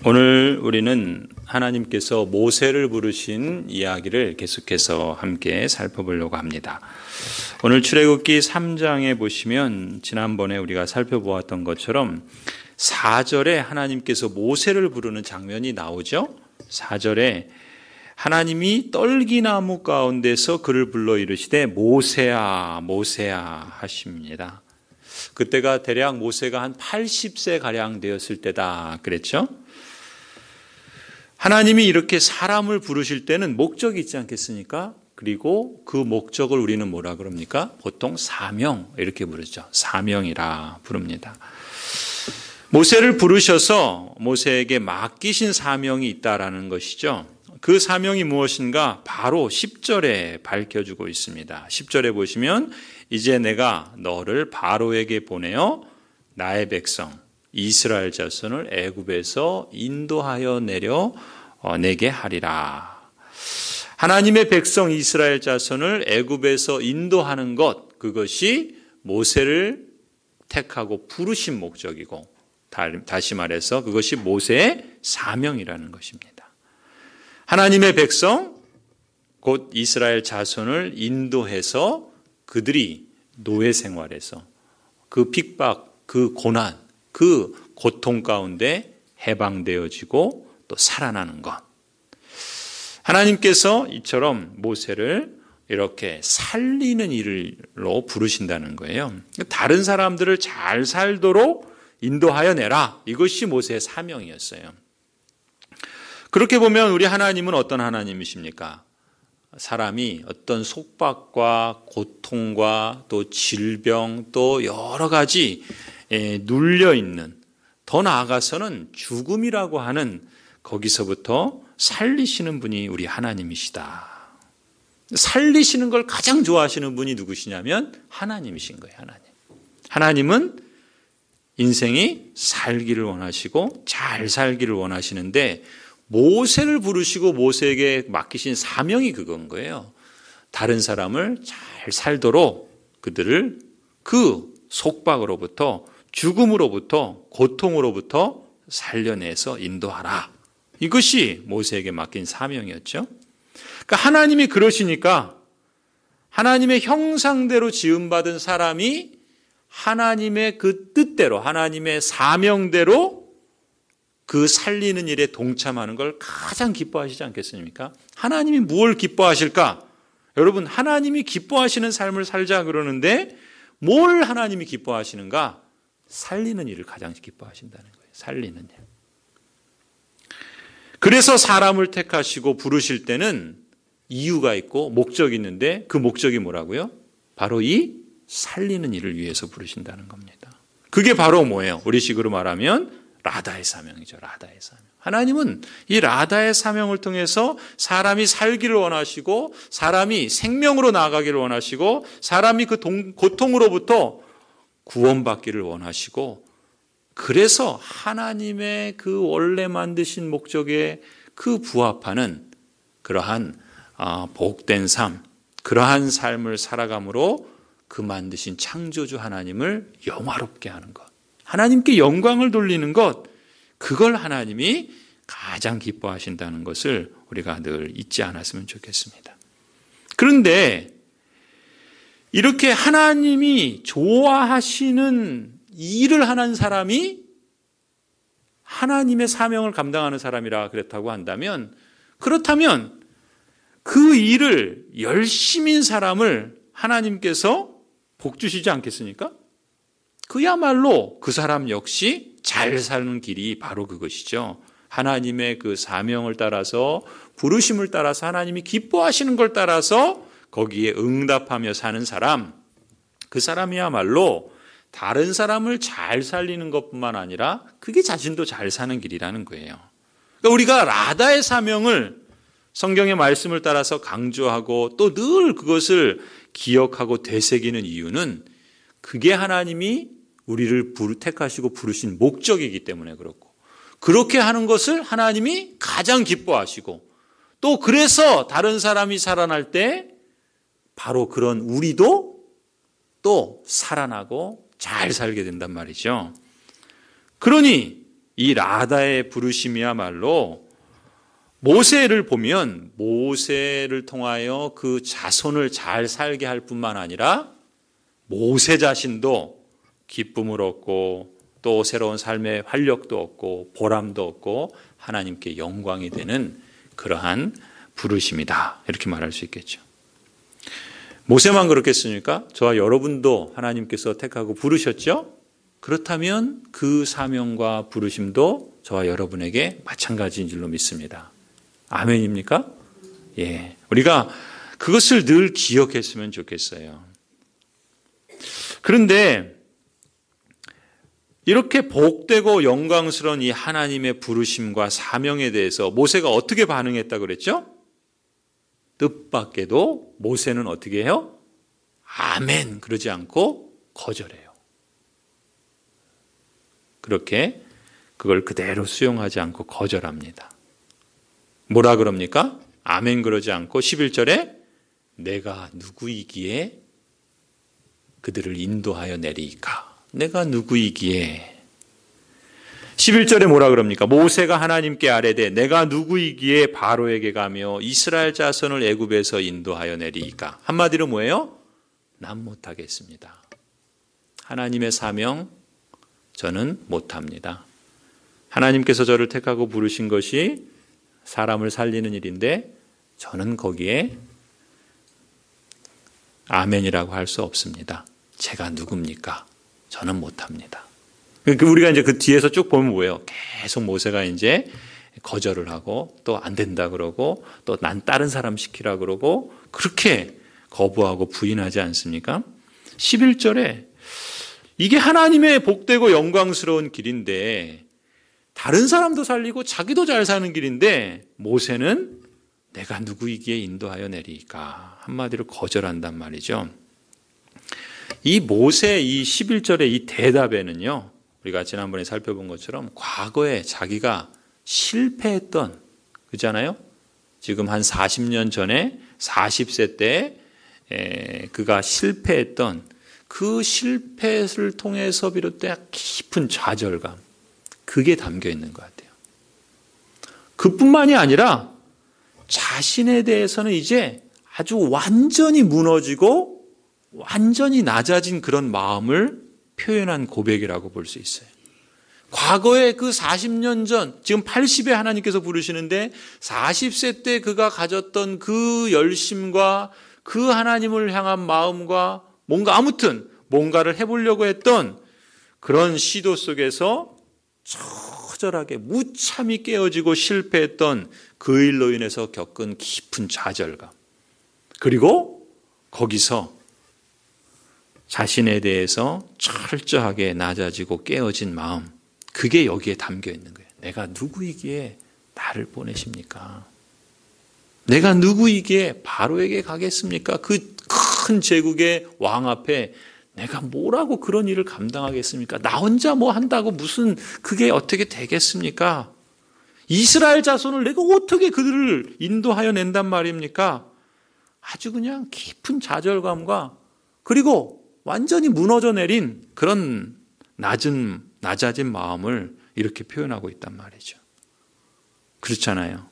오늘 우리는 하나님께서 모세를 부르신 이야기를 계속해서 함께 살펴보려고 합니다. 오늘 출애굽기 3장에 보시면 지난번에 우리가 살펴보았던 것처럼 4절에 하나님께서 모세를 부르는 장면이 나오죠. 4절에 하나님이 떨기나무 가운데서 그를 불러 이르시되 모세야 모세야 하십니다. 그때가 대략 모세가 한 80세 가량 되었을 때다 그랬죠. 하나님이 이렇게 사람을 부르실 때는 목적이 있지 않겠습니까? 그리고 그 목적을 우리는 뭐라 그럽니까? 보통 사명 이렇게 부르죠. 사명이라 부릅니다. 모세를 부르셔서 모세에게 맡기신 사명이 있다라는 것이죠. 그 사명이 무엇인가? 바로 10절에 밝혀주고 있습니다. 10절에 보시면 이제 내가 너를 바로에게 보내어 나의 백성 이스라엘 자손을 애굽에서 인도하여 내려 내게 하리라. 하나님의 백성 이스라엘 자손을 애굽에서 인도하는 것, 그것이 모세를 택하고 부르신 목적이고, 다시 말해서 그것이 모세의 사명이라는 것입니다. 하나님의 백성, 곧 이스라엘 자손을 인도해서 그들이 노예 생활에서 그 핍박, 그 고난, 그 고통 가운데 해방되어지고 또 살아나는 것. 하나님께서 이처럼 모세를 이렇게 살리는 일로 부르신다는 거예요. 다른 사람들을 잘 살도록 인도하여 내라. 이것이 모세의 사명이었어요. 그렇게 보면 우리 하나님은 어떤 하나님이십니까? 사람이 어떤 속박과 고통과 또 질병 또 여러 가지 눌려있는, 더 나아가서는 죽음이라고 하는 거기서부터 살리시는 분이 우리 하나님이시다. 살리시는 걸 가장 좋아하시는 분이 누구시냐면 하나님이신 거예요. 하나님은 인생이 살기를 원하시고 잘 살기를 원하시는데 모세를 부르시고 모세에게 맡기신 사명이 그건 거예요. 다른 사람을 잘 살도록 그들을 그 속박으로부터, 죽음으로부터, 고통으로부터 살려내서 인도하라. 이것이 모세에게 맡긴 사명이었죠. 그러니까 하나님이 그러시니까 하나님의 형상대로 지음받은 사람이 하나님의 그 뜻대로, 하나님의 사명대로 그 살리는 일에 동참하는 걸 가장 기뻐하시지 않겠습니까? 하나님이 무엇을 기뻐하실까? 여러분, 하나님이 기뻐하시는 삶을 살자 그러는데 뭘 하나님이 기뻐하시는가? 살리는 일을 가장 기뻐하신다는 거예요. 살리는 일. 그래서 사람을 택하시고 부르실 때는 이유가 있고 목적이 있는데 그 목적이 뭐라고요? 바로 이 살리는 일을 위해서 부르신다는 겁니다. 그게 바로 뭐예요? 우리식으로 말하면 라다의 사명이죠. 라다의 사명. 하나님은 이 라다의 사명을 통해서 사람이 살기를 원하시고 사람이 생명으로 나아가기를 원하시고 사람이 그 고통으로부터 구원받기를 원하시고 그래서 하나님의 그 원래 만드신 목적에 그 부합하는 그러한 복된 삶, 그러한 삶을 살아감으로 그 만드신 창조주 하나님을 영화롭게 하는 것, 하나님께 영광을 돌리는 것, 그걸 하나님이 가장 기뻐하신다는 것을 우리가 늘 잊지 않았으면 좋겠습니다. 그런데 이렇게 하나님이 좋아하시는 일을 하는 사람이 하나님의 사명을 감당하는 사람이라 그렇다고 한다면, 그렇다면 그 일을 열심히 한 사람을 하나님께서 복 주시지 않겠습니까? 그야말로 그 사람 역시 잘 사는 길이 바로 그것이죠. 하나님의 그 사명을 따라서, 부르심을 따라서, 하나님이 기뻐하시는 걸 따라서 거기에 응답하며 사는 사람, 그 사람이야말로 다른 사람을 잘 살리는 것뿐만 아니라 그게 자신도 잘 사는 길이라는 거예요. 그러니까 우리가 라다의 사명을 성경의 말씀을 따라서 강조하고 또 늘 그것을 기억하고 되새기는 이유는 그게 하나님이 우리를 택하시고 부르신 목적이기 때문에 그렇고, 그렇게 하는 것을 하나님이 가장 기뻐하시고, 또 그래서 다른 사람이 살아날 때 바로 그런 우리도 또 살아나고 잘 살게 된단 말이죠. 그러니 이 라다의 부르심이야말로 모세를 보면 모세를 통하여 그 자손을 잘 살게 할 뿐만 아니라 모세 자신도 기쁨을 얻고 또 새로운 삶의 활력도 얻고 보람도 얻고 하나님께 영광이 되는 그러한 부르심이다. 이렇게 말할 수 있겠죠. 모세만 그렇겠습니까? 저와 여러분도 하나님께서 택하고 부르셨죠? 그렇다면 그 사명과 부르심도 저와 여러분에게 마찬가지인 줄로 믿습니다. 아멘입니까? 예. 우리가 그것을 늘 기억했으면 좋겠어요. 그런데 이렇게 복되고 영광스러운 이 하나님의 부르심과 사명에 대해서 모세가 어떻게 반응했다고 그랬죠? 뜻밖에도 모세는 어떻게 해요? 아멘 그러지 않고 거절해요. 그렇게 그걸 그대로 수용하지 않고 거절합니다. 뭐라 그럽니까? 아멘 그러지 않고 11절에 내가 누구이기에 그들을 인도하여 내리이까? 내가 누구이기에? 11절에 뭐라 그럽니까? 모세가 하나님께 아뢰되 내가 누구이기에 바로에게 가며 이스라엘 자손을 애굽에서 인도하여 내리이까? 한마디로 뭐예요? 난 못하겠습니다. 하나님의 사명 저는 못합니다. 하나님께서 저를 택하고 부르신 것이 사람을 살리는 일인데 저는 거기에 아멘이라고 할 수 없습니다. 제가 누굽니까? 저는 못합니다. 우리가 이제 그 뒤에서 쭉 보면 뭐예요? 계속 모세가 이제 거절을 하고 또 안 된다 그러고 또 난 다른 사람 시키라 그러고 그렇게 거부하고 부인하지 않습니까? 11절에 이게 하나님의 복되고 영광스러운 길인데 다른 사람도 살리고 자기도 잘 사는 길인데 모세는 내가 누구이기에 인도하여 내리까? 한마디로 거절한단 말이죠. 이 모세 이 11절의 이 대답에는요. 우리가 지난번에 살펴본 것처럼 과거에 자기가 실패했던 그잖아요. 지금 한 40년 전에 40세 때 그가 실패했던 그 실패를 통해서 비롯된 깊은 좌절감 그게 담겨 있는 것 같아요. 그뿐만이 아니라 자신에 대해서는 이제 아주 완전히 무너지고 완전히 낮아진 그런 마음을 표현한 고백이라고 볼 수 있어요. 과거에 그 40년 전, 지금 80에 하나님께서 부르시는데 40세 때 그가 가졌던 그 열심과 그 하나님을 향한 마음과 뭔가 아무튼 뭔가를 해보려고 했던 그런 시도 속에서 처절하게 무참히 깨어지고 실패했던 그 일로 인해서 겪은 깊은 좌절감. 그리고 거기서 자신에 대해서 철저하게 낮아지고 깨어진 마음. 그게 여기에 담겨 있는 거예요. 내가 누구이기에 나를 보내십니까? 내가 누구이기에 바로에게 가겠습니까? 그 큰 제국의 왕 앞에 내가 뭐라고 그런 일을 감당하겠습니까? 나 혼자 뭐 한다고 무슨 그게 어떻게 되겠습니까? 이스라엘 자손을 내가 어떻게 그들을 인도하여 낸단 말입니까? 아주 그냥 깊은 좌절감과 그리고 완전히 무너져 내린 그런 낮아진 마음을 이렇게 표현하고 있단 말이죠. 그렇잖아요.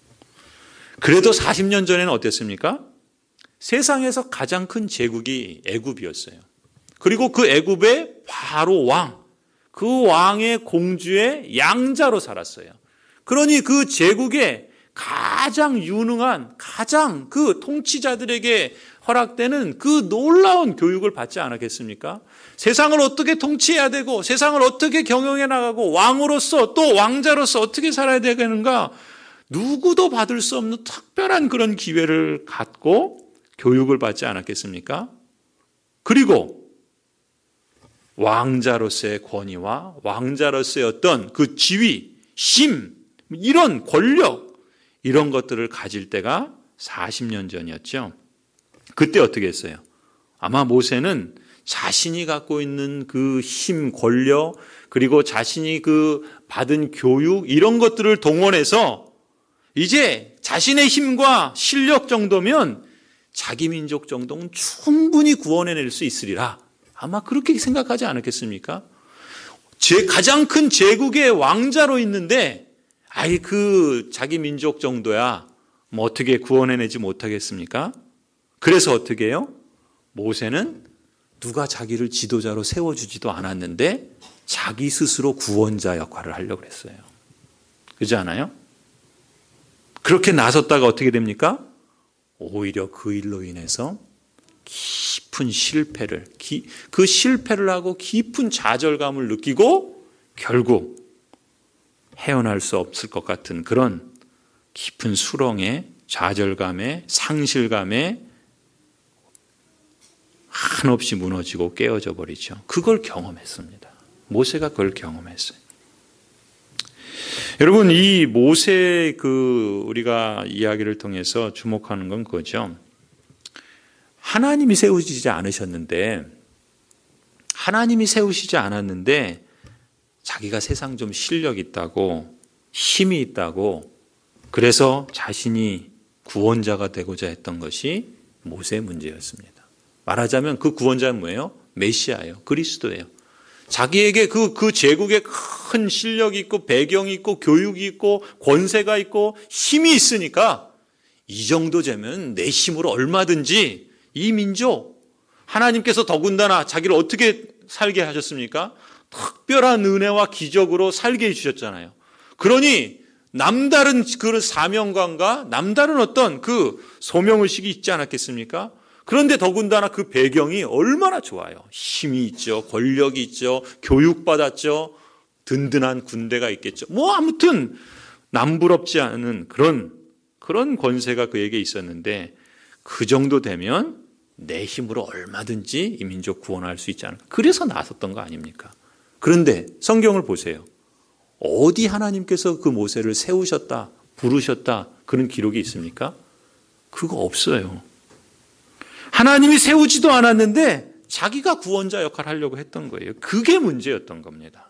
그래도 40년 전에는 어땠습니까? 세상에서 가장 큰 제국이 애굽이었어요. 그리고 그 애굽의 바로 왕, 그 왕의 공주의 양자로 살았어요. 그러니 그 제국의 가장 유능한, 가장 그 통치자들에게 허락되는 그 놀라운 교육을 받지 않았겠습니까? 세상을 어떻게 통치해야 되고 세상을 어떻게 경영해 나가고 왕으로서 또 왕자로서 어떻게 살아야 되는가 누구도 받을 수 없는 특별한 그런 기회를 갖고 교육을 받지 않았겠습니까? 그리고 왕자로서의 권위와 왕자로서의 어떤 그 지위, 힘, 이런 권력 이런 것들을 가질 때가 40년 전이었죠. 그때 어떻게 했어요? 아마 모세는 자신이 갖고 있는 그 힘, 권력, 그리고 자신이 그 받은 교육, 이런 것들을 동원해서 이제 자신의 힘과 실력 정도면 자기 민족 정도는 충분히 구원해낼 수 있으리라. 아마 그렇게 생각하지 않았겠습니까? 가장 큰 제국의 왕자로 있는데 아이 그 자기 민족 정도야 뭐 어떻게 구원해내지 못하겠습니까? 그래서 어떻게 해요? 모세는 누가 자기를 지도자로 세워주지도 않았는데 자기 스스로 구원자 역할을 하려고 그랬어요. 그렇지 않아요? 그렇게 나섰다가 어떻게 됩니까? 오히려 그 일로 인해서 깊은 실패를, 그 실패를 하고 깊은 좌절감을 느끼고 결국 헤어날 수 없을 것 같은 그런 깊은 수렁에 좌절감에 상실감에 한없이 무너지고 깨어져 버리죠. 그걸 경험했습니다. 모세가 그걸 경험했어요. 여러분, 이 모세의 우리가 이야기를 통해서 주목하는 건 그거죠. 하나님이 세우시지 않았는데 자기가 세상 좀 실력 있다고 힘이 있다고 그래서 자신이 구원자가 되고자 했던 것이 모세의 문제였습니다. 말하자면 그 구원자는 뭐예요? 메시아예요. 그리스도예요. 자기에게 그 제국에 큰 실력이 있고 배경이 있고 교육이 있고 권세가 있고 힘이 있으니까 이 정도 되면 내 힘으로 얼마든지 이 민족 하나님께서 더군다나 자기를 어떻게 살게 하셨습니까? 특별한 은혜와 기적으로 살게 해주셨잖아요. 그러니 남다른 그런 사명감과 남다른 어떤 그 소명의식이 있지 않았겠습니까? 그런데 더군다나 그 배경이 얼마나 좋아요. 힘이 있죠. 권력이 있죠. 교육받았죠. 든든한 군대가 있겠죠. 뭐 아무튼 남부럽지 않은 그런 권세가 그에게 있었는데 그 정도 되면 내 힘으로 얼마든지 이 민족 구원할 수 있지 않을까. 그래서 나섰던 거 아닙니까? 그런데 성경을 보세요. 어디 하나님께서 그 모세를 세우셨다, 부르셨다 그런 기록이 있습니까? 그거 없어요. 하나님이 세우지도 않았는데 자기가 구원자 역할을 하려고 했던 거예요. 그게 문제였던 겁니다.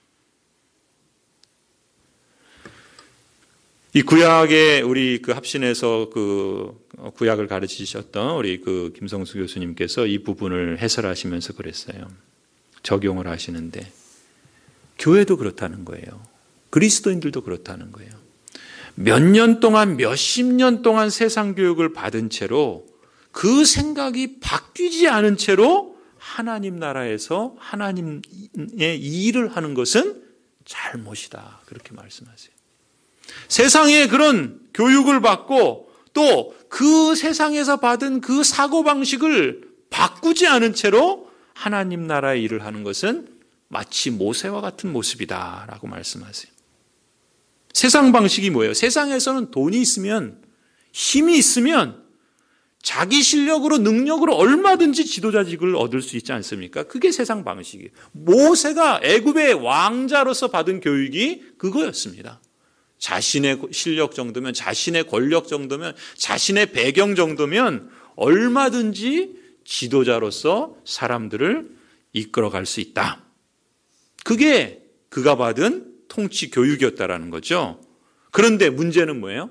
이 구약에 우리 합신에서 구약을 가르치셨던 우리 김성수 교수님께서 이 부분을 해설하시면서 그랬어요. 적용을 하시는데 교회도 그렇다는 거예요. 그리스도인들도 그렇다는 거예요. 몇 년 동안 몇십 년 동안 세상 교육을 받은 채로 그 생각이 바뀌지 않은 채로 하나님 나라에서 하나님의 일을 하는 것은 잘못이다. 그렇게 말씀하세요. 세상에 그런 교육을 받고 또 그 세상에서 받은 그 사고방식을 바꾸지 않은 채로 하나님 나라의 일을 하는 것은 마치 모세와 같은 모습이다라고 말씀하세요. 세상 방식이 뭐예요? 세상에서는 돈이 있으면 힘이 있으면 자기 실력으로 능력으로 얼마든지 지도자직을 얻을 수 있지 않습니까? 그게 세상 방식이에요. 모세가 애굽의 왕자로서 받은 교육이 그거였습니다. 자신의 실력 정도면 자신의 권력 정도면 자신의 배경 정도면 얼마든지 지도자로서 사람들을 이끌어갈 수 있다. 그게 그가 받은 통치 교육이었다라는 거죠. 그런데 문제는 뭐예요?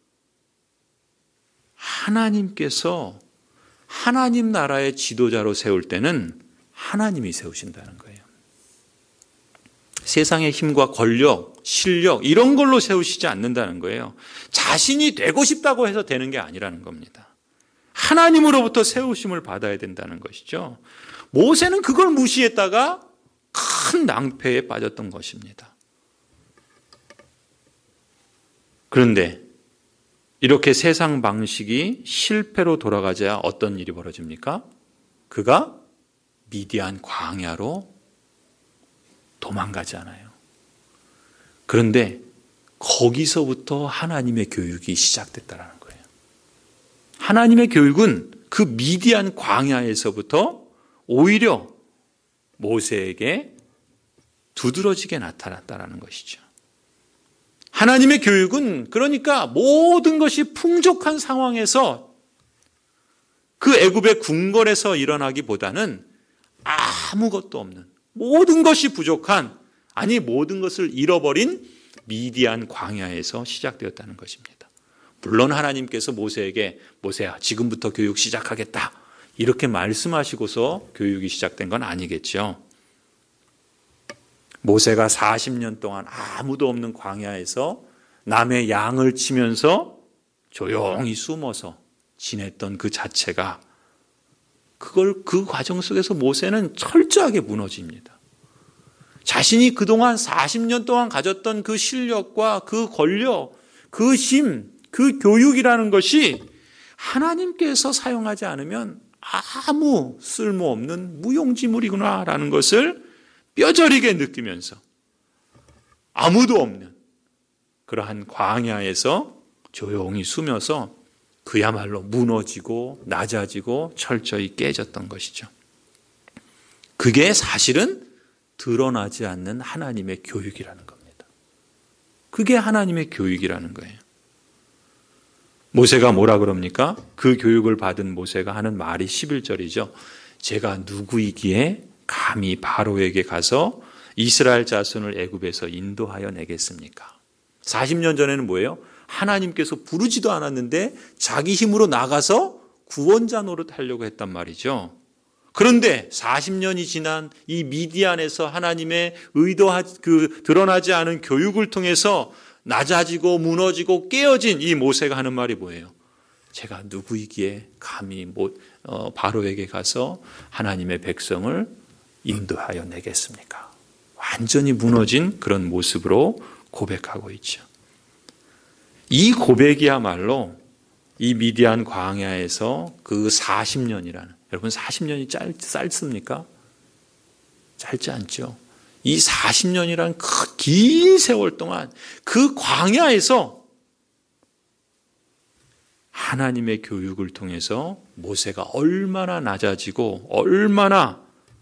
하나님께서 하나님 나라의 지도자로 세울 때는 하나님이 세우신다는 거예요. 세상의 힘과 권력, 실력 이런 걸로 세우시지 않는다는 거예요. 자신이 되고 싶다고 해서 되는 게 아니라는 겁니다. 하나님으로부터 세우심을 받아야 된다는 것이죠. 모세는 그걸 무시했다가 큰 낭패에 빠졌던 것입니다. 그런데 이렇게 세상 방식이 실패로 돌아가자 어떤 일이 벌어집니까? 그가 미디안 광야로 도망가잖아요. 그런데 거기서부터 하나님의 교육이 시작됐다는 거예요. 하나님의 교육은 그 미디안 광야에서부터 오히려 모세에게 두드러지게 나타났다는 것이죠. 하나님의 교육은 그러니까 모든 것이 풍족한 상황에서 그 애굽의 궁궐에서 일어나기보다는 아무것도 없는 모든 것이 부족한 아니 모든 것을 잃어버린 미디안 광야에서 시작되었다는 것입니다. 물론 하나님께서 모세에게 모세야 지금부터 교육 시작하겠다 이렇게 말씀하시고서 교육이 시작된 건 아니겠죠. 모세가 40년 동안 아무도 없는 광야에서 남의 양을 치면서 조용히 숨어서 지냈던 그 자체가 그 과정 속에서 모세는 철저하게 무너집니다. 자신이 그동안 40년 동안 가졌던 그 실력과 그 권력, 그 힘, 그 교육이라는 것이 하나님께서 사용하지 않으면 아무 쓸모없는 무용지물이구나라는 것을 뼈저리게 느끼면서 아무도 없는 그러한 광야에서 조용히 숨어서 그야말로 무너지고 낮아지고 철저히 깨졌던 것이죠. 그게 사실은 드러나지 않는 하나님의 교육이라는 겁니다. 그게 하나님의 교육이라는 거예요. 모세가 뭐라 그럽니까? 그 교육을 받은 모세가 하는 말이 11절이죠. 제가 누구이기에 감히 바로에게 가서 이스라엘 자손을 애굽에서 인도하여 내겠습니까? 40년 전에는 뭐예요? 하나님께서 부르지도 않았는데 자기 힘으로 나가서 구원자 노릇하려고 했단 말이죠. 그런데 40년이 지난 이 미디안에서 하나님의 드러나지 않은 교육을 통해서 낮아지고 무너지고 깨어진 이 모세가 하는 말이 뭐예요? 제가 누구이기에 감히 바로에게 가서 하나님의 백성을 인도하여 내겠습니까? 완전히 무너진 그런 모습으로 고백하고 있죠. 이 고백이야말로 이 미디안 광야에서 그 40년이라는, 여러분 40년이 짧습니까? 짧지 않죠. 이 40년이라는 그 긴 세월 동안 그 광야에서 하나님의 교육을 통해서 모세가 얼마나 낮아지고 얼마나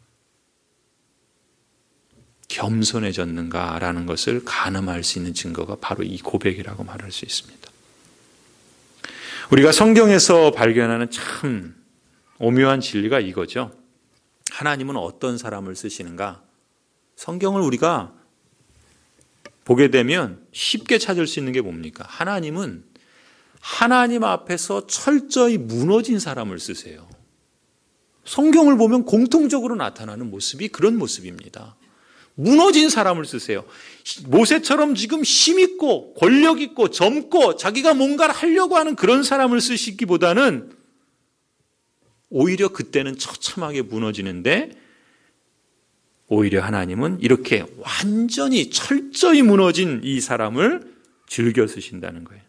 겸손해졌는가라는 것을 가늠할 수 있는 증거가 바로 이 고백이라고 말할 수 있습니다. 우리가 성경에서 발견하는 참 오묘한 진리가 이거죠. 하나님은 어떤 사람을 쓰시는가? 성경을 우리가 보게 되면 쉽게 찾을 수 있는 게 뭡니까? 하나님은 하나님 앞에서 철저히 무너진 사람을 쓰세요. 성경을 보면 공통적으로 나타나는 모습이 그런 모습입니다. 무너진 사람을 쓰세요. 모세처럼 지금 힘있고 권력있고 젊고 자기가 뭔가를 하려고 하는 그런 사람을 쓰시기보다는 오히려 그때는 처참하게 무너지는데 오히려 하나님은 이렇게 완전히 철저히 무너진 이 사람을 즐겨 쓰신다는 거예요.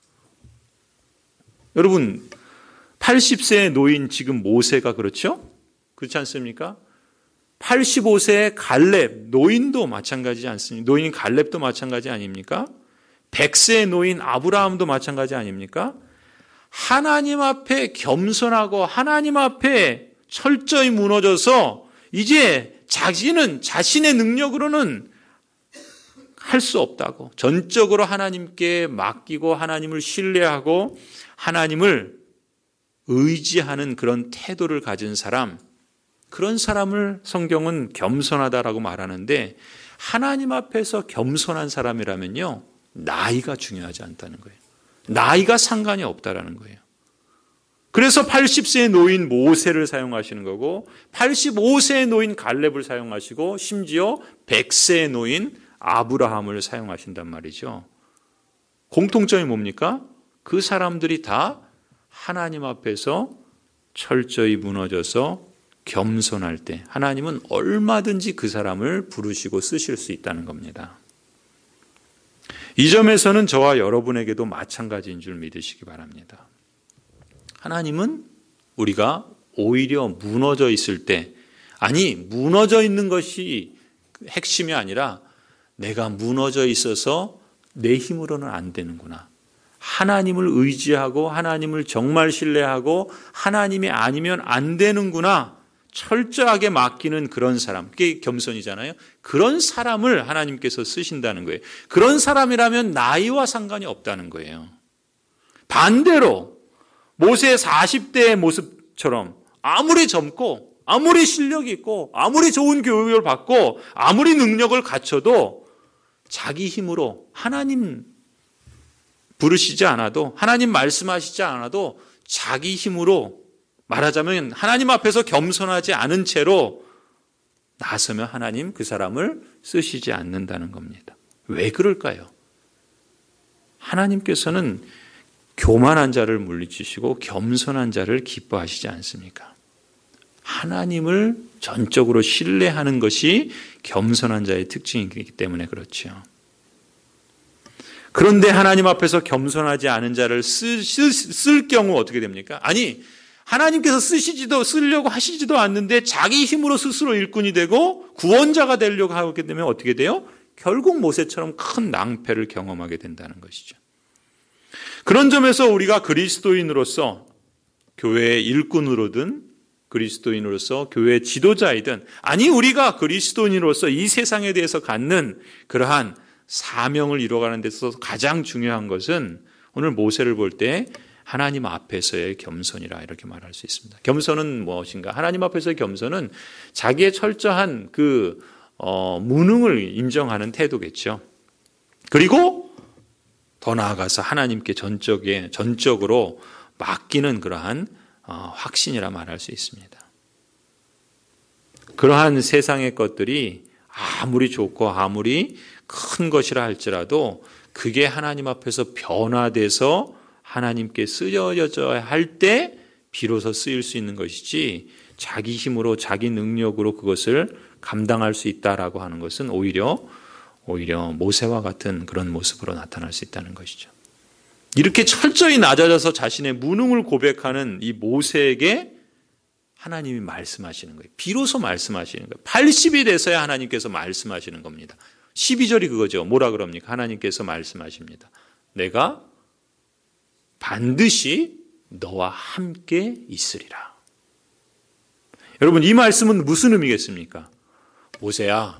여러분 80세의 노인 지금 모세가 그렇죠? 그렇지 않습니까? 85세의 갈렙, 노인도 마찬가지지 않습니까? 노인 갈렙도 마찬가지 아닙니까? 100세의 노인 아브라함도 마찬가지 아닙니까? 하나님 앞에 겸손하고 하나님 앞에 철저히 무너져서 이제 자신은 자신의 능력으로는 할 수 없다고 전적으로 하나님께 맡기고 하나님을 신뢰하고 하나님을 의지하는 그런 태도를 가진 사람, 그런 사람을 성경은 겸손하다라고 말하는데 하나님 앞에서 겸손한 사람이라면요, 나이가 중요하지 않다는 거예요. 나이가 상관이 없다라는 거예요. 그래서 80세의 노인 모세를 사용하시는 거고 85세의 노인 갈렙을 사용하시고 심지어 100세의 노인 아브라함을 사용하신단 말이죠. 공통점이 뭡니까? 그 사람들이 다 하나님 앞에서 철저히 무너져서 겸손할 때 하나님은 얼마든지 그 사람을 부르시고 쓰실 수 있다는 겁니다. 이 점에서는 저와 여러분에게도 마찬가지인 줄 믿으시기 바랍니다. 하나님은 우리가 오히려 무너져 있을 때, 아니 무너져 있는 것이 핵심이 아니라 내가 무너져 있어서 내 힘으로는 안 되는구나. 하나님을 의지하고 하나님을 정말 신뢰하고 하나님이 아니면 안 되는구나. 철저하게 맡기는 그런 사람, 그게 겸손이잖아요. 그런 사람을 하나님께서 쓰신다는 거예요. 그런 사람이라면 나이와 상관이 없다는 거예요. 반대로 모세의 40대의 모습처럼 아무리 젊고 아무리 실력이 있고 아무리 좋은 교육을 받고 아무리 능력을 갖춰도 자기 힘으로 하나님 부르시지 않아도 하나님 말씀하시지 않아도 자기 힘으로 말하자면 하나님 앞에서 겸손하지 않은 채로 나서면 하나님 그 사람을 쓰시지 않는다는 겁니다. 왜 그럴까요? 하나님께서는 교만한 자를 물리치시고 겸손한 자를 기뻐하시지 않습니까? 하나님을 전적으로 신뢰하는 것이 겸손한 자의 특징이기 때문에 그렇죠. 그런데 하나님 앞에서 겸손하지 않은 자를 쓸 경우 어떻게 됩니까? 아니, 하나님께서 쓰려고 하시지도 않는데 자기 힘으로 스스로 일꾼이 되고 구원자가 되려고 하게 되면 어떻게 돼요? 결국 모세처럼 큰 낭패를 경험하게 된다는 것이죠. 그런 점에서 우리가 그리스도인으로서 교회의 일꾼으로든 그리스도인으로서 교회 지도자이든 아니 우리가 그리스도인으로서 이 세상에 대해서 갖는 그러한 사명을 이루어가는 데 있어서 가장 중요한 것은 오늘 모세를 볼 때 하나님 앞에서의 겸손이라 이렇게 말할 수 있습니다. 겸손은 무엇인가? 하나님 앞에서의 겸손은 자기의 철저한 무능을 인정하는 태도겠죠. 그리고 더 나아가서 하나님께 전적으로 맡기는 그러한 확신이라 말할 수 있습니다. 그러한 세상의 것들이 아무리 좋고 아무리 큰 것이라 할지라도 그게 하나님 앞에서 변화돼서 하나님께 쓰여져야 할 때 비로소 쓰일 수 있는 것이지 자기 힘으로 자기 능력으로 그것을 감당할 수 있다라고 하는 것은 오히려 모세와 같은 그런 모습으로 나타날 수 있다는 것이죠. 이렇게 철저히 낮아져서 자신의 무능을 고백하는 이 모세에게 하나님이 말씀하시는 거예요. 비로소 말씀하시는 거예요. 80이 돼서야 하나님께서 말씀하시는 겁니다. 12절이 그거죠. 뭐라 그럽니까? 하나님께서 말씀하십니다. 내가 반드시 너와 함께 있으리라. 여러분, 이 말씀은 무슨 의미겠습니까? 모세야,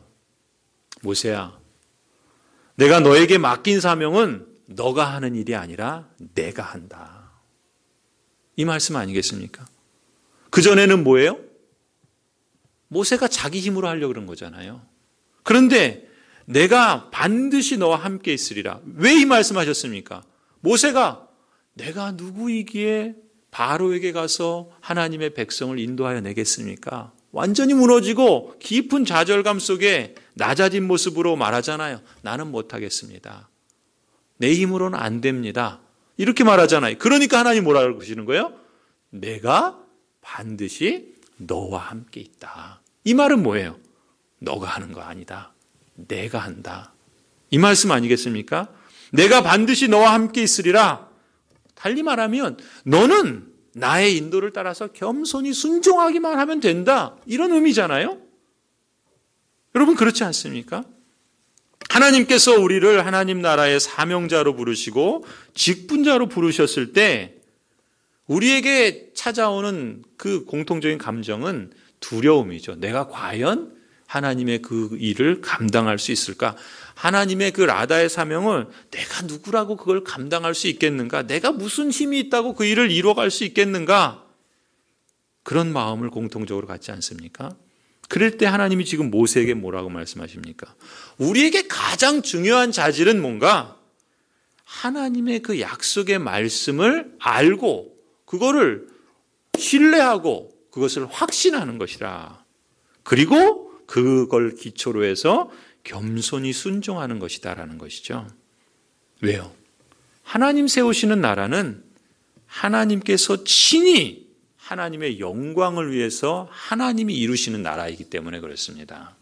내가 너에게 맡긴 사명은 너가 하는 일이 아니라 내가 한다. 이 말씀 아니겠습니까? 그전에는 뭐예요? 모세가 자기 힘으로 하려고 그런 거잖아요. 그런데 내가 반드시 너와 함께 있으리라. 왜 이 말씀하셨습니까? 모세가 내가 누구이기에 바로에게 가서 하나님의 백성을 인도하여 내겠습니까? 완전히 무너지고 깊은 좌절감 속에 낮아진 모습으로 말하잖아요. 나는 못하겠습니다. 내 힘으로는 안 됩니다. 이렇게 말하잖아요. 그러니까 하나님 뭐라고 하시는 거예요? 내가 반드시 너와 함께 있다. 이 말은 뭐예요? 너가 하는 거 아니다. 내가 한다. 이 말씀 아니겠습니까? 내가 반드시 너와 함께 있으리라. 달리 말하면 너는 나의 인도를 따라서 겸손히 순종하기만 하면 된다. 이런 의미잖아요. 여러분 그렇지 않습니까? 하나님께서 우리를 하나님 나라의 사명자로 부르시고 직분자로 부르셨을 때 우리에게 찾아오는 그 공통적인 감정은 두려움이죠. 내가 과연 하나님의 그 일을 감당할 수 있을까? 하나님의 그 라다의 사명을 내가 누구라고 그걸 감당할 수 있겠는가? 내가 무슨 힘이 있다고 그 일을 이뤄갈 수 있겠는가? 그런 마음을 공통적으로 갖지 않습니까? 그럴 때 하나님이 지금 모세에게 뭐라고 말씀하십니까? 우리에게 가장 중요한 자질은 뭔가? 하나님의 그 약속의 말씀을 알고 그거를 신뢰하고 그것을 확신하는 것이라. 그리고 그걸 기초로 해서 겸손히 순종하는 것이다라는 것이죠. 왜요? 하나님 세우시는 나라는 하나님께서 친히 하나님의 영광을 위해서 하나님이 이루시는 나라이기 때문에 그렇습니다.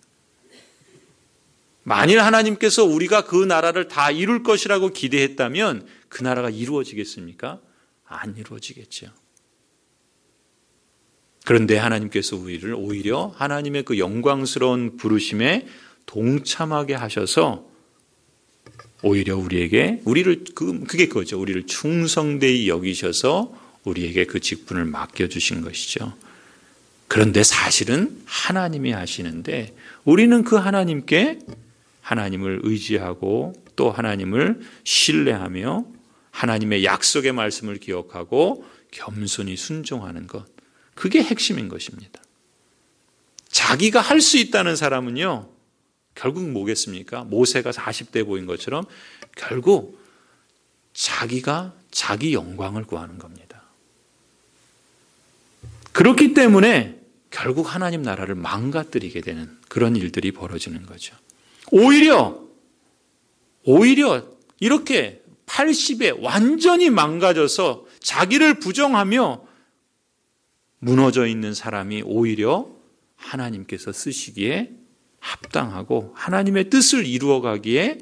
만일 하나님께서 우리가 그 나라를 다 이룰 것이라고 기대했다면 그 나라가 이루어지겠습니까? 안 이루어지겠죠. 그런데 하나님께서 우리를 오히려 하나님의 그 영광스러운 부르심에 동참하게 하셔서 오히려 우리를 그게 그거죠. 우리를 충성되이 여기셔서 우리에게 그 직분을 맡겨주신 것이죠. 그런데 사실은 하나님이 하시는데 우리는 그 하나님을 의지하고 또 하나님을 신뢰하며 하나님의 약속의 말씀을 기억하고 겸손히 순종하는 것. 그게 핵심인 것입니다. 자기가 할 수 있다는 사람은요. 결국 뭐겠습니까? 모세가 40대 보인 것처럼 결국 자기가 자기 영광을 구하는 겁니다. 그렇기 때문에 결국 하나님 나라를 망가뜨리게 되는 그런 일들이 벌어지는 거죠. 오히려 이렇게 80에 완전히 망가져서 자기를 부정하며 무너져 있는 사람이 오히려 하나님께서 쓰시기에 합당하고 하나님의 뜻을 이루어가기에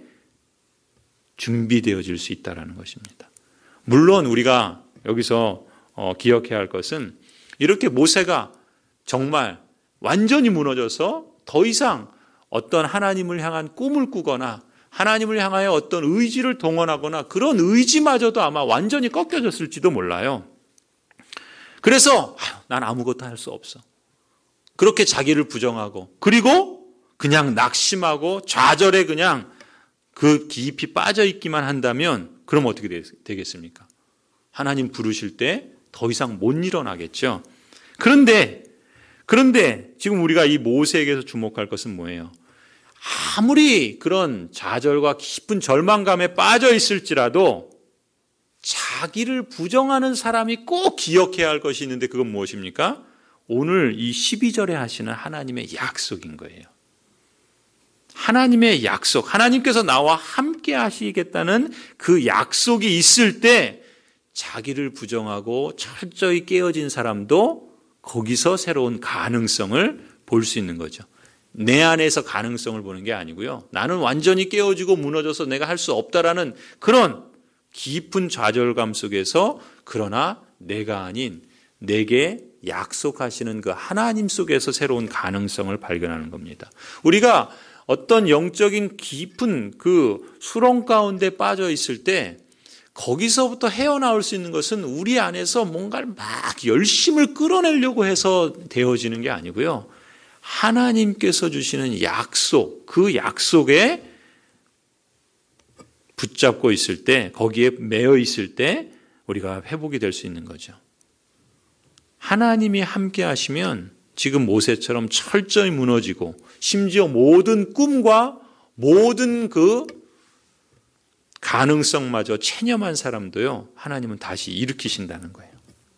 준비되어질 수 있다는 것입니다. 물론 우리가 여기서 기억해야 할 것은 이렇게 모세가 정말 완전히 무너져서 더 이상 어떤 하나님을 향한 꿈을 꾸거나 하나님을 향하여 어떤 의지를 동원하거나 그런 의지마저도 아마 완전히 꺾여졌을지도 몰라요. 그래서 난 아무것도 할 수 없어. 그렇게 자기를 부정하고 그리고 그냥 낙심하고 좌절에 그냥 그 깊이 빠져 있기만 한다면 그럼 어떻게 되겠습니까? 하나님 부르실 때 더 이상 못 일어나겠죠. 그런데 지금 우리가 이 모세에게서 주목할 것은 뭐예요? 아무리 그런 좌절과 깊은 절망감에 빠져 있을지라도 자기를 부정하는 사람이 꼭 기억해야 할 것이 있는데 그건 무엇입니까? 오늘 이 12절에 하시는 하나님의 약속인 거예요. 하나님의 약속, 하나님께서 나와 함께 하시겠다는 그 약속이 있을 때 자기를 부정하고 철저히 깨어진 사람도 거기서 새로운 가능성을 볼 수 있는 거죠. 내 안에서 가능성을 보는 게 아니고요. 나는 완전히 깨어지고 무너져서 내가 할 수 없다라는 그런 깊은 좌절감 속에서 그러나 내가 아닌 내게 약속하시는 그 하나님 속에서 새로운 가능성을 발견하는 겁니다. 우리가 어떤 영적인 깊은 그 수렁 가운데 빠져 있을 때 거기서부터 헤어나올 수 있는 것은 우리 안에서 뭔가를 막 열심을 끌어내려고 해서 되어지는 게 아니고요. 하나님께서 주시는 약속, 그 약속에 붙잡고 있을 때, 거기에 매여 있을 때 우리가 회복이 될 수 있는 거죠. 하나님이 함께 하시면 지금 모세처럼 철저히 무너지고 심지어 모든 꿈과 모든 그 가능성마저 체념한 사람도요, 하나님은 다시 일으키신다는 거예요.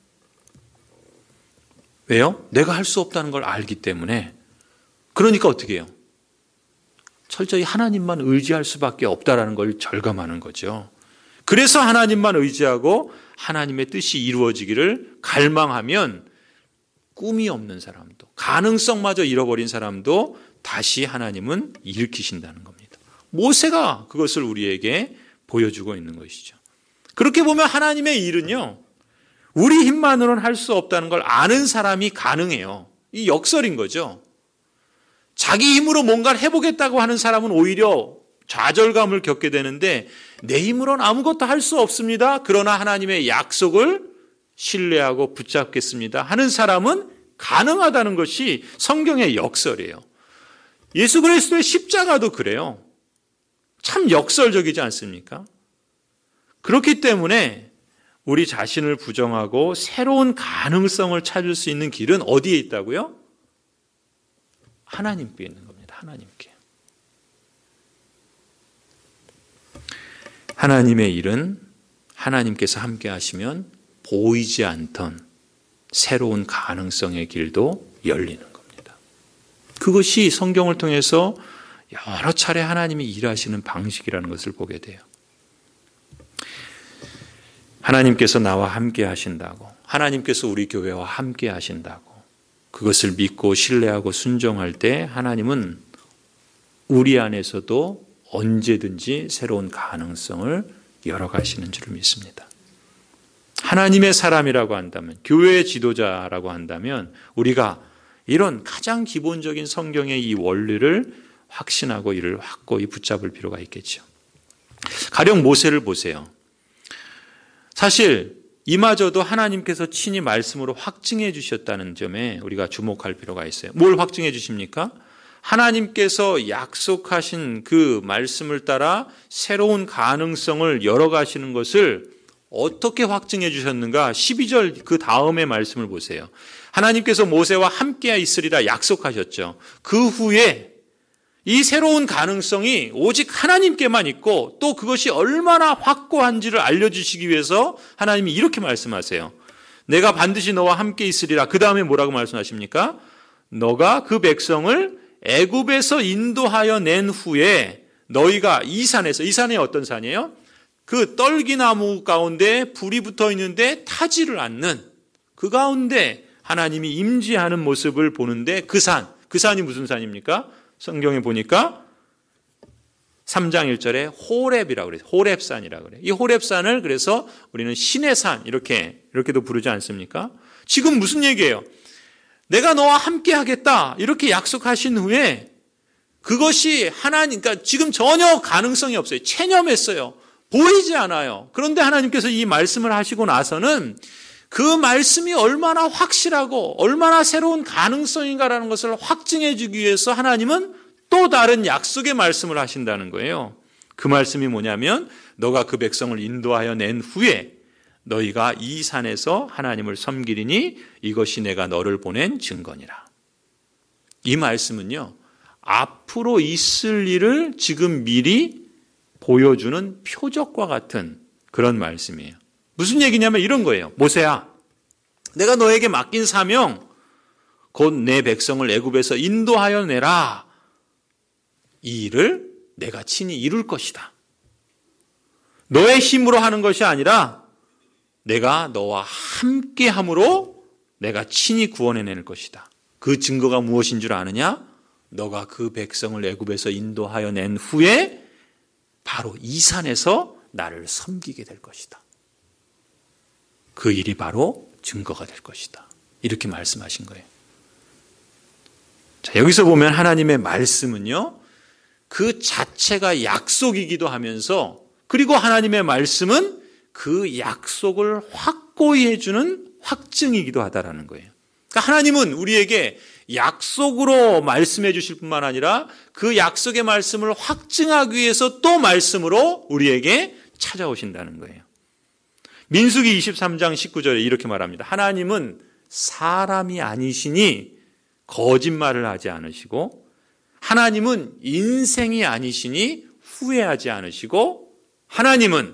왜요? 내가 할 수 없다는 걸 알기 때문에. 그러니까 어떻게 해요? 철저히 하나님만 의지할 수밖에 없다는 걸 절감하는 거죠. 그래서 하나님만 의지하고 하나님의 뜻이 이루어지기를 갈망하면 꿈이 없는 사람도, 가능성마저 잃어버린 사람도 다시 하나님은 일으키신다는 겁니다. 모세가 그것을 우리에게 보여주고 있는 것이죠. 그렇게 보면 하나님의 일은요, 우리 힘만으로는 할 수 없다는 걸 아는 사람이 가능해요. 이 역설인 거죠. 자기 힘으로 뭔가를 해보겠다고 하는 사람은 오히려 좌절감을 겪게 되는데 내 힘으로는 아무것도 할 수 없습니다. 그러나 하나님의 약속을 신뢰하고 붙잡겠습니다 하는 사람은 가능하다는 것이 성경의 역설이에요. 예수 그리스도의 십자가도 그래요. 참 역설적이지 않습니까? 그렇기 때문에 우리 자신을 부정하고 새로운 가능성을 찾을 수 있는 길은 어디에 있다고요? 하나님께 있는 겁니다. 하나님께. 하나님의 일은 하나님께서 함께 하시면 보이지 않던 새로운 가능성의 길도 열리는 겁니다. 그것이 성경을 통해서 여러 차례 하나님이 일하시는 방식이라는 것을 보게 돼요. 하나님께서 나와 함께 하신다고, 하나님께서 우리 교회와 함께 하신다고, 그것을 믿고 신뢰하고 순종할 때 하나님은 우리 안에서도 언제든지 새로운 가능성을 열어가시는 줄을 믿습니다. 하나님의 사람이라고 한다면, 교회의 지도자라고 한다면 우리가 이런 가장 기본적인 성경의 이 원리를 확신하고 이를 확고히 붙잡을 필요가 있겠죠. 가령 모세를 보세요. 사실 이마저도 하나님께서 친히 말씀으로 확증해 주셨다는 점에 우리가 주목할 필요가 있어요. 뭘 확증해 주십니까? 하나님께서 약속하신 그 말씀을 따라 새로운 가능성을 열어가시는 것을 어떻게 확증해 주셨는가? 12절 그 다음의 말씀을 보세요. 하나님께서 모세와 함께 있으리라 약속하셨죠. 그 후에 이 새로운 가능성이 오직 하나님께만 있고 또 그것이 얼마나 확고한지를 알려주시기 위해서 하나님이 이렇게 말씀하세요. 내가 반드시 너와 함께 있으리라. 그 다음에 뭐라고 말씀하십니까? 너가 그 백성을 애굽에서 인도하여 낸 후에 너희가 이 산에서, 이 산이 어떤 산이에요? 그 떨기나무 가운데 불이 붙어 있는데 타지를 않는 그 가운데 하나님이 임재하는 모습을 보는데 그 산이 무슨 산입니까? 성경에 보니까 3장 1절에 호렙이라고 그래요. 호렙산이라고 그래요. 이 호렙산을 그래서 우리는 신의 산 이렇게도 부르지 않습니까? 지금 무슨 얘기예요? 내가 너와 함께 하겠다 이렇게 약속하신 후에 그것이 하나님, 그러니까 지금 전혀 가능성이 없어요. 체념했어요. 보이지 않아요. 그런데 하나님께서 이 말씀을 하시고 나서는 그 말씀이 얼마나 확실하고 얼마나 새로운 가능성인가라는 것을 확증해 주기 위해서 하나님은 또 다른 약속의 말씀을 하신다는 거예요. 그 말씀이 뭐냐면 너가 그 백성을 인도하여 낸 후에 너희가 이 산에서 하나님을 섬기리니 이것이 내가 너를 보낸 증거니라. 이 말씀은요, 앞으로 있을 일을 지금 미리 보여주는 표적과 같은 그런 말씀이에요. 무슨 얘기냐면 이런 거예요. 모세야, 내가 너에게 맡긴 사명, 곧 내 백성을 애굽에서 인도하여 내라. 이 일을 내가 친히 이룰 것이다. 너의 힘으로 하는 것이 아니라 내가 너와 함께 함으로 내가 친히 구원해낼 것이다. 그 증거가 무엇인 줄 아느냐? 너가 그 백성을 애굽에서 인도하여 낸 후에 바로 이 산에서 나를 섬기게 될 것이다. 그 일이 바로 증거가 될 것이다. 이렇게 말씀하신 거예요. 자, 여기서 보면 하나님의 말씀은요, 그 자체가 약속이기도 하면서 그리고 하나님의 말씀은 그 약속을 확고히 해주는 확증이기도 하다라는 거예요. 그러니까 하나님은 우리에게 약속으로 말씀해 주실 뿐만 아니라 그 약속의 말씀을 확증하기 위해서 또 말씀으로 우리에게 찾아오신다는 거예요. 민수기 23장 19절에 이렇게 말합니다. 하나님은 사람이 아니시니 거짓말을 하지 않으시고 하나님은 인생이 아니시니 후회하지 않으시고 하나님은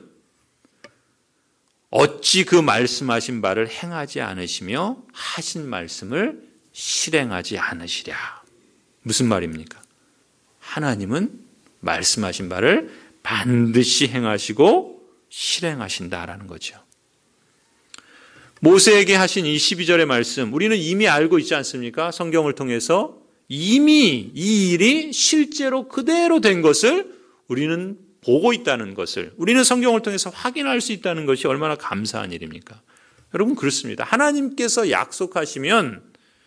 어찌 그 말씀하신 바를 행하지 않으시며 하신 말씀을 실행하지 않으시랴. 무슨 말입니까? 하나님은 말씀하신 바를 반드시 행하시고 실행하신다라는 거죠. 모세에게 하신 이 12절의 말씀, 우리는 이미 알고 있지 않습니까? 성경을 통해서 이미 이 일이 실제로 그대로 된 것을 우리는 보고 있다는 것을, 우리는 성경을 통해서 확인할 수 있다는 것이 얼마나 감사한 일입니까? 여러분, 그렇습니다. 하나님께서 약속하시면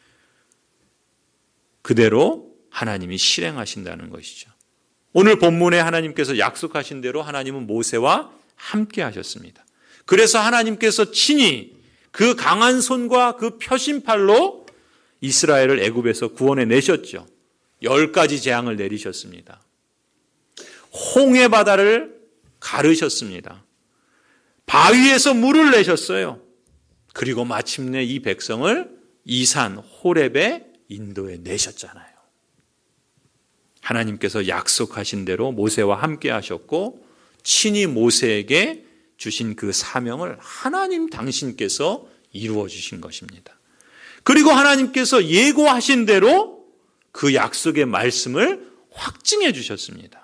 그대로 하나님이 실행하신다는 것이죠. 오늘 본문에 하나님께서 약속하신 대로 하나님은 모세와 함께 하셨습니다. 그래서 하나님께서 친히 그 강한 손과 그 표심팔로 이스라엘을 애굽에서 구원해 내셨죠. 10가지 재앙을 내리셨습니다. 홍해 바다를 가르셨습니다. 바위에서 물을 내셨어요. 그리고 마침내 이 백성을 이 산 호렙에 인도해 내셨잖아요. 하나님께서 약속하신 대로 모세와 함께 하셨고 친히 모세에게 주신 그 사명을 하나님 당신께서 이루어 주신 것입니다. 그리고 하나님께서 예고하신 대로 그 약속의 말씀을 확증해 주셨습니다.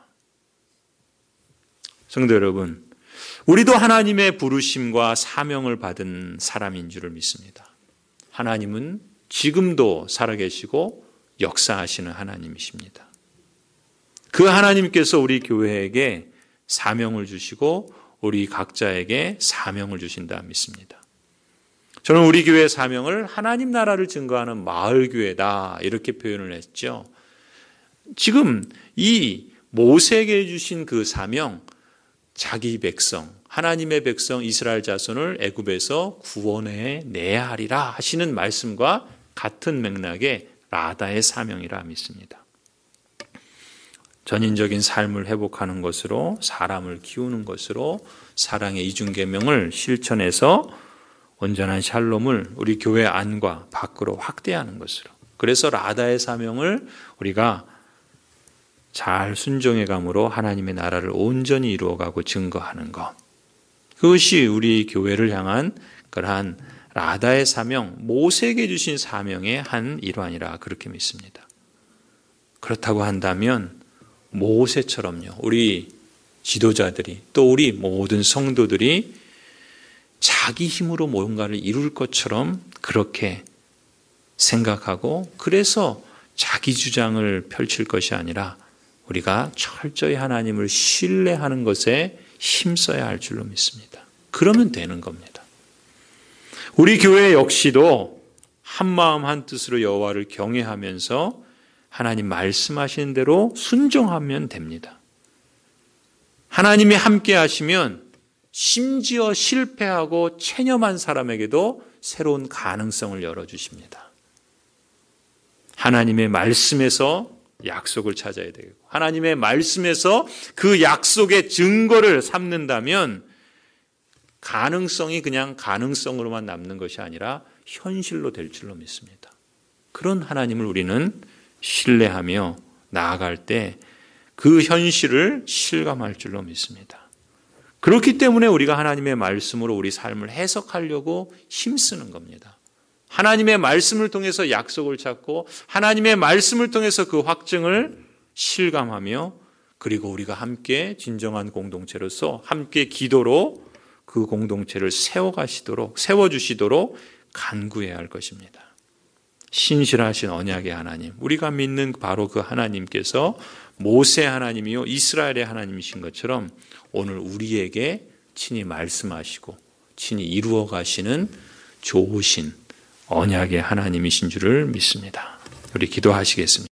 성도 여러분, 우리도 하나님의 부르심과 사명을 받은 사람인 줄을 믿습니다. 하나님은 지금도 살아계시고 역사하시는 하나님이십니다. 그 하나님께서 우리 교회에게 사명을 주시고 우리 각자에게 사명을 주신다 믿습니다. 저는 우리 교회의 사명을 하나님 나라를 증거하는 마을교회다 이렇게 표현을 했죠. 지금 이 모세에게 주신 그 사명, 자기 백성, 하나님의 백성 이스라엘 자손을 애굽에서 구원해 내야 하리라 하시는 말씀과 같은 맥락의 라다의 사명이라 믿습니다. 전인적인 삶을 회복하는 것으로, 사람을 키우는 것으로, 사랑의 이중계명을 실천해서 온전한 샬롬을 우리 교회 안과 밖으로 확대하는 것으로, 그래서 라다의 사명을 우리가 잘 순종해감으로 하나님의 나라를 온전히 이루어가고 증거하는 것, 그것이 우리 교회를 향한 그러한 라다의 사명, 모세에게 주신 사명의 한 일환이라 그렇게 믿습니다. 그렇다고 한다면 모세처럼요, 우리 지도자들이 또 우리 모든 성도들이 자기 힘으로 뭔가를 이룰 것처럼 그렇게 생각하고 그래서 자기 주장을 펼칠 것이 아니라 우리가 철저히 하나님을 신뢰하는 것에 힘써야 할 줄로 믿습니다. 그러면 되는 겁니다. 우리 교회 역시도 한마음 한뜻으로 여호와를 경외하면서 하나님 말씀하시는 대로 순종하면 됩니다. 하나님이 함께 하시면 심지어 실패하고 체념한 사람에게도 새로운 가능성을 열어주십니다. 하나님의 말씀에서 약속을 찾아야 되고 하나님의 말씀에서 그 약속의 증거를 삼는다면 가능성이 그냥 가능성으로만 남는 것이 아니라 현실로 될 줄로 믿습니다. 그런 하나님을 우리는 신뢰하며 나아갈 때 그 현실을 실감할 줄로 믿습니다. 그렇기 때문에 우리가 하나님의 말씀으로 우리 삶을 해석하려고 힘쓰는 겁니다. 하나님의 말씀을 통해서 약속을 찾고 하나님의 말씀을 통해서 그 확증을 실감하며 그리고 우리가 함께 진정한 공동체로서 함께 기도로 그 공동체를 세워주시도록 간구해야 할 것입니다. 신실하신 언약의 하나님, 우리가 믿는 바로 그 하나님께서 모세 하나님이요 이스라엘의 하나님이신 것처럼 오늘 우리에게 친히 말씀하시고 친히 이루어 가시는 좋으신 언약의 하나님이신 줄을 믿습니다. 우리 기도하시겠습니다.